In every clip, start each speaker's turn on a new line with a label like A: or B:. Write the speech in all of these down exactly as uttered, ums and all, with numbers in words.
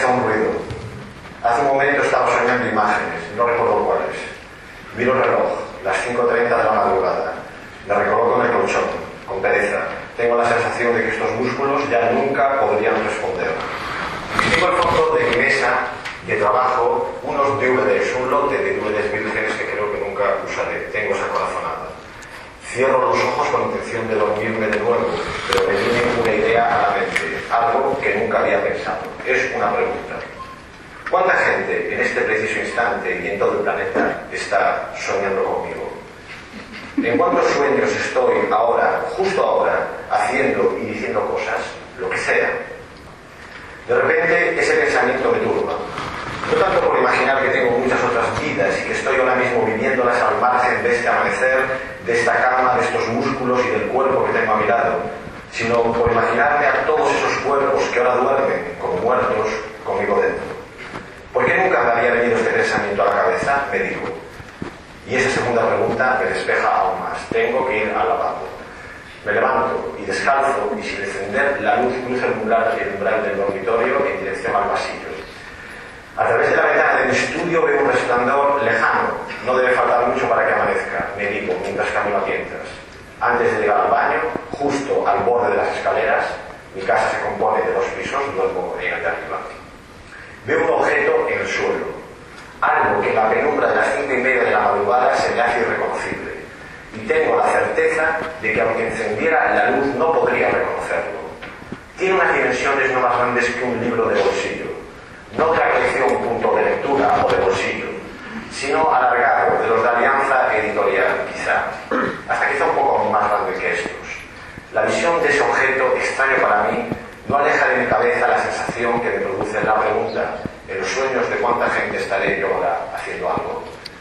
A: escucha un ruido. Hace un momento estaba soñando imágenes, no recuerdo cuáles. Miro el reloj, las cinco treinta de la madrugada. Me recoloco en el colchón, con pereza. Tengo la sensación de que estos músculos ya nunca podrían responder. Tengo el fondo de mi mesa de trabajo unos D V Ds, un lote de D V Ds vírgenes que creo que nunca usaré. Tengo esa corazonada. Cierro los ojos con intención de dormirme de nuevo, pero me viene una idea a la mente, algo que nunca había pensado. Es una pregunta. ¿Cuánta gente en este preciso instante y en todo el planeta está soñando conmigo? ¿En cuántos sueños estoy ahora, justo ahora, haciendo y diciendo cosas? Lo que sea. De repente ese pensamiento me turba. No tanto por imaginar que tengo muchas otras vidas y que estoy ahora mismo viviéndolas al margen de este amanecer, de esta cama, de estos músculos y del cuerpo que tengo a mi lado, sino por imaginarme a todos esos cuerpos que ahora duermen, como muertos, conmigo dentro. ¿Por qué nunca me había venido este pensamiento a la cabeza? Me digo. Y esa segunda pregunta me despeja aún más. Tengo que ir al lavabo. Me levanto y descalzo y sin encender la luz cruzo el umbral, el umbral del dormitorio en dirección al pasillo. A través de la ventana de mi estudio veo un resplandor lejano. No debe faltar mucho para que amanezca, me digo mientras camino a tientas. Antes de llegar al baño, justo al borde de las escaleras, mi casa se compone de dos pisos, duermo en el de arriba. Veo un objeto en el suelo, algo que en la penumbra de las cinco y media de la madrugada se me hace irreconocible. Y tengo la certeza de que aunque encendiera la luz no podría reconocerlo. Tiene unas dimensiones no más grandes que un libro de bolsillo. No de la colección punto de lectura o de bolsillo, sino alargado, de los de Alianza Editorial, quizá, hasta quizá un poco más grande que estos. La visión de ese objeto, extraño para mí, no aleja de mi cabeza la sensación que me produce la pregunta, en los sueños de cuánta gente estaré yo ahora haciendo algo.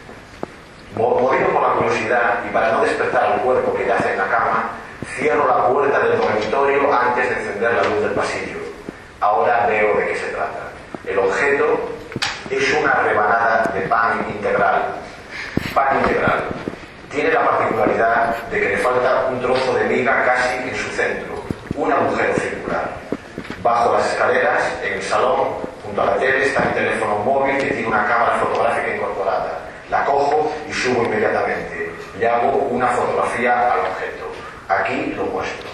A: Movido por la curiosidad y para no despertar al cuerpo que yace en la cama, cierro la puerta del dormitorio antes de encender la luz del pasillo. Ahora veo de qué se trata. El objeto es una rebanada de pan integral. Pan integral. Tiene la particularidad de que le falta un trozo de miga casi en su centro, un agujero circular. Bajo las escaleras, en el salón, junto a la tele, está mi teléfono móvil que tiene una cámara fotográfica incorporada. La cojo y subo inmediatamente. Le hago una fotografía al objeto. Aquí lo muestro.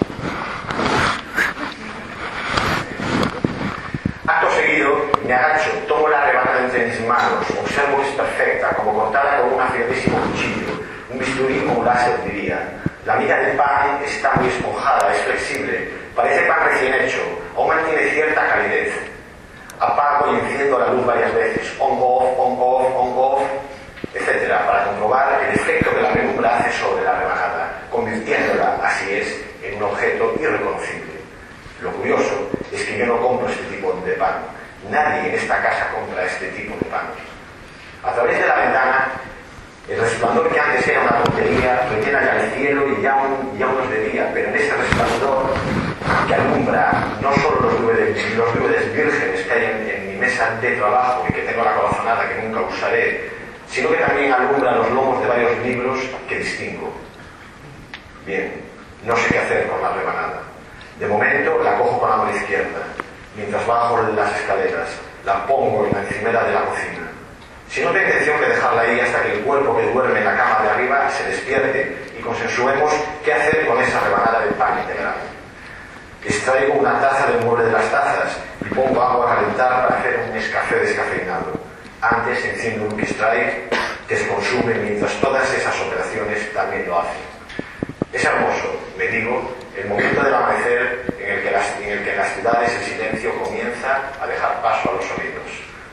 A: Acto seguido, me agacho, tomo la rebanada entre mis manos, observo que es perfecta, como cortada con un afiladísimo cuchillo, un bisturí o un láser diría. La miga del pan está muy esponjada, es flexible, parece pan recién hecho, aún mantiene cierta calidez. Apago y enciendo la luz varias veces, on-off, on-off, on-off, etcétera, para comprobar el efecto que la penumbra hace sobre la rebanada, convirtiéndola, así es, en un objeto irreconocible. Lo curioso es que yo no compro este tipo de pan. Nadie en esta casa compra este tipo de pan. A través de la ventana, el resplandor que antes era una tontería rellena ya el cielo y ya aún, ya aún es de día, pero en ese resplandor que alumbra no solo los D V Ds, los D V Ds vírgenes que hay en, en mi mesa de trabajo y que tengo la corazonada que nunca usaré, sino que también alumbra los lomos de varios libros que distingo. Bien, no sé qué hacer con la rebanada. De momento la cojo con la mano izquierda, mientras bajo las escaleras, la pongo en la encimera de la cocina. Si no tengo intención de dejarla ahí hasta que el cuerpo que duerme en la cama de arriba se despierte y consensuemos qué hacer con esa rebanada de pan integral. Extraigo una taza del mueble de las tazas y pongo agua a calentar para hacer un Nescafé descafeinado. Antes enciendo un Strike que se consume mientras todas esas operaciones también lo hacen. Es hermoso, me digo, el momento del amanecer en el que las, en el que en las ciudades el silencio comienza a dejar paso a los sonidos.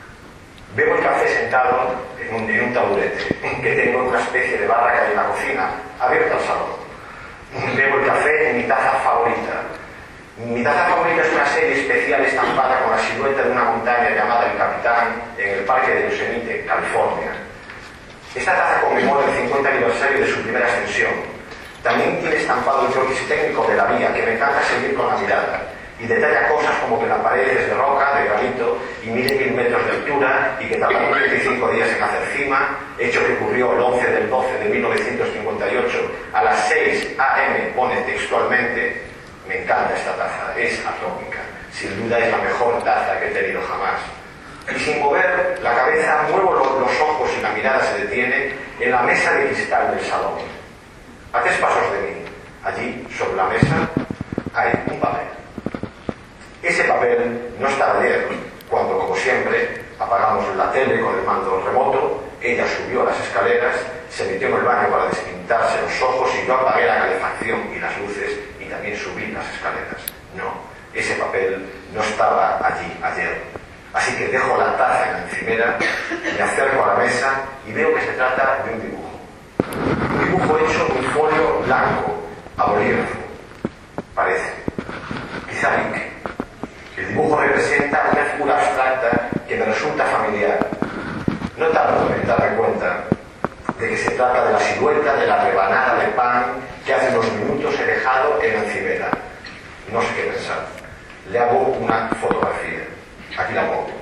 A: Bebo el café sentado en un, en un taburete que tengo en una especie de barra que hay en la cocina, abierta al salón. Bebo el café en mi taza favorita. Mi taza favorita es una serie especial estampada con la silueta de una montaña llamada El Capitán en el Parque de Yosemite, California. Esta taza conmemora el cincuenta aniversario de su primera ascensión. También tiene estampado el croquis técnico de la vía, que me encanta seguir con la mirada, y detalla cosas como que la pared es de roca, de granito, y mide mil metros de altura, y que tardaron treinta y cinco días en hacer cima, hecho que ocurrió el once del doce de mil novecientos cincuenta y ocho, a las seis a eme, pone textualmente. Me encanta esta taza, es atómica, sin duda es la mejor taza que he tenido jamás. Y sin mover la cabeza, muevo los ojos y la mirada se detiene en la mesa de cristal del salón. A tres pasos de mí, allí, sobre la mesa, hay un papel. Ese papel no estaba ayer, cuando, como siempre, apagamos la tele con el mando remoto, ella subió las escaleras, se metió en el baño para despintarse los ojos y yo apagué la calefacción y las luces y también subí las escaleras. No, ese papel no estaba allí ayer. Así que dejo la taza en la encimera, me acerco a la mesa y veo que se trata de un dibujo. Un dibujo hecho en un folio blanco, a bolígrafo. Parece. Quizá Vic. El dibujo representa una figura abstracta que me resulta familiar. No tardo en darme cuenta de que se trata de la silueta de la rebanada de pan que hace unos minutos he dejado en la encimera. No sé qué pensar. Le hago una fotografía. Aquí la pongo.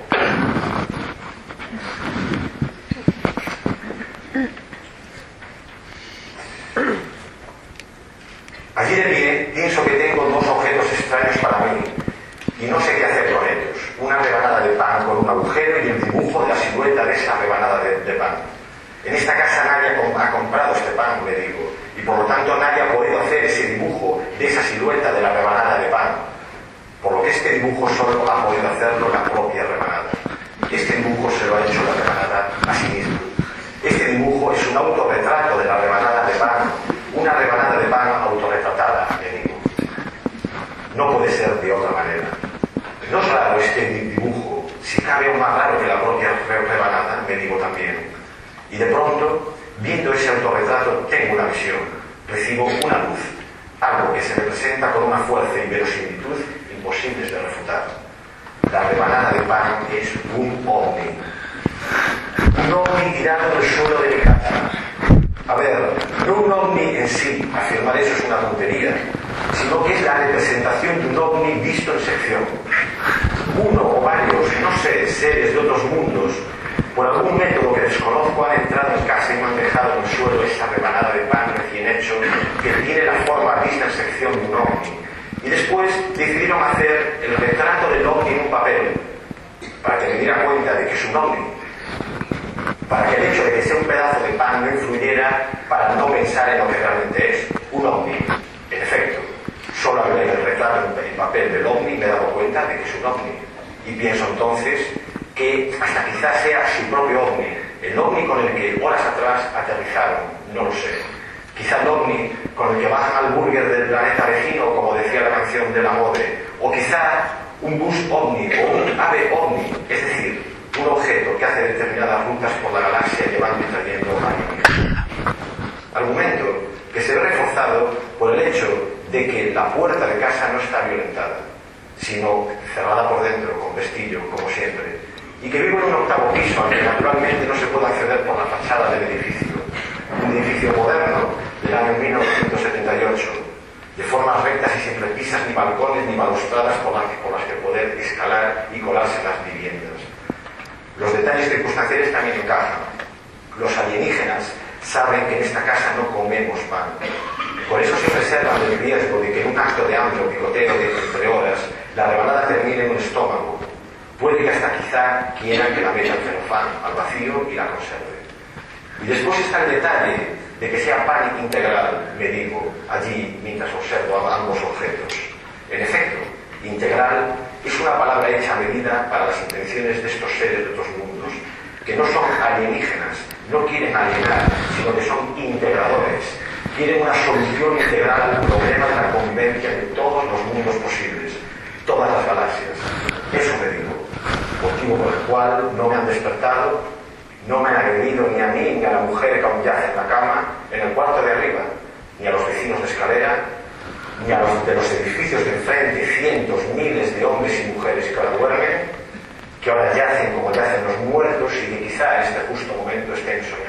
A: Allí de pie pienso que tengo dos objetos extraños para mí y no sé qué hacer con ellos. Una rebanada de pan con un agujero y el dibujo de la silueta de esa rebanada de, de pan. En esta casa nadie ha comprado este pan, me digo, y por lo tanto nadie ha podido hacer ese dibujo de esa silueta de la rebanada de pan. Por lo que este dibujo solo ha podido hacerlo la propia rebanada. Este dibujo se lo ha hecho la rebanada a sí misma. Este dibujo es un autorretrato de la rebanada de pan, una rebanada de pan autorretratada, me digo. No puede ser de otra manera. No es raro este dibujo, si cabe aún más raro que la propia rebanada, me digo también. Y de pronto, viendo ese autorretrato, tengo una visión. Recibo una luz, algo que se me presenta con una fuerza y verosimilitud imposibles de refutar. La rebanada de pan es un ovni. Un ovni tirado del suelo de mi casa. A ver, no un ovni en sí, afirmar eso es una tontería, sino que es la representación de un ovni visto en sección. Uno o varios, no sé, seres de otros mundos, por algún método que desconozco, han entrado en casa y me han dejado en el suelo esa rebanada de pan recién hecho que tiene la forma vista en sección de un ovni. Y después decidieron hacer el retrato del ovni en un papel, para que me diera cuenta de que es un ovni, para que el hecho de que sea un pedazo de pan no influyera para no pensar en lo que realmente es, un ovni. En efecto, solo al ver el retrato en papel del ovni me he dado cuenta de que es un ovni. Y pienso entonces que hasta quizás sea su propio ovni, el ovni con el que horas atrás aterrizaron, no lo sé. Quizá el ovni con el que bajan al burger del planeta vecino, como decía la canción de la Mode, o quizá un bus ovni o un ave ovni, es decir, un objeto que hace determinadas rutas por la galaxia llevando y trayendo alienígenas. Argumento que se ve reforzado por el hecho de que la puerta de casa no está violentada, sino cerrada por dentro, con vestillo, como siempre, y que vivo en un octavo piso al que naturalmente no se puede acceder por la fachada del edificio. Un edificio moderno del año mil novecientos setenta y ocho, de formas rectas y sin repisas, ni balcones, ni balustradas por las, por las que poder escalar y colarse en las viviendas. Los detalles circunstanciales también encajan. Los alienígenas saben que en esta casa no comemos pan. Por eso se reservan el riesgo de que en un acto de hambre o picoteo de entre horas, la rebanada termine en un estómago. Puede que hasta quizá quieran que la metan celofán al vacío y la conserve. Y después está el detalle de que sea pan integral, me digo, allí mientras observo ambos objetos. En efecto, integral es una palabra hecha a medida para las intenciones de estos seres de otros mundos, que no son alienígenas, no quieren alienar, sino que son integradores. Quieren una solución integral al problema de la convivencia de todos los mundos posibles, todas las galaxias. Eso me digo, motivo por el cual no me han despertado, no me han agredido ni a mí ni a la mujer que aún yace en la cama, en el cuarto de arriba, ni a los vecinos de escalera, ni a los de los edificios de enfrente, cientos, miles de hombres y mujeres que ahora duermen, que ahora yacen como yacen los muertos y que quizá en este justo momento estén soñando.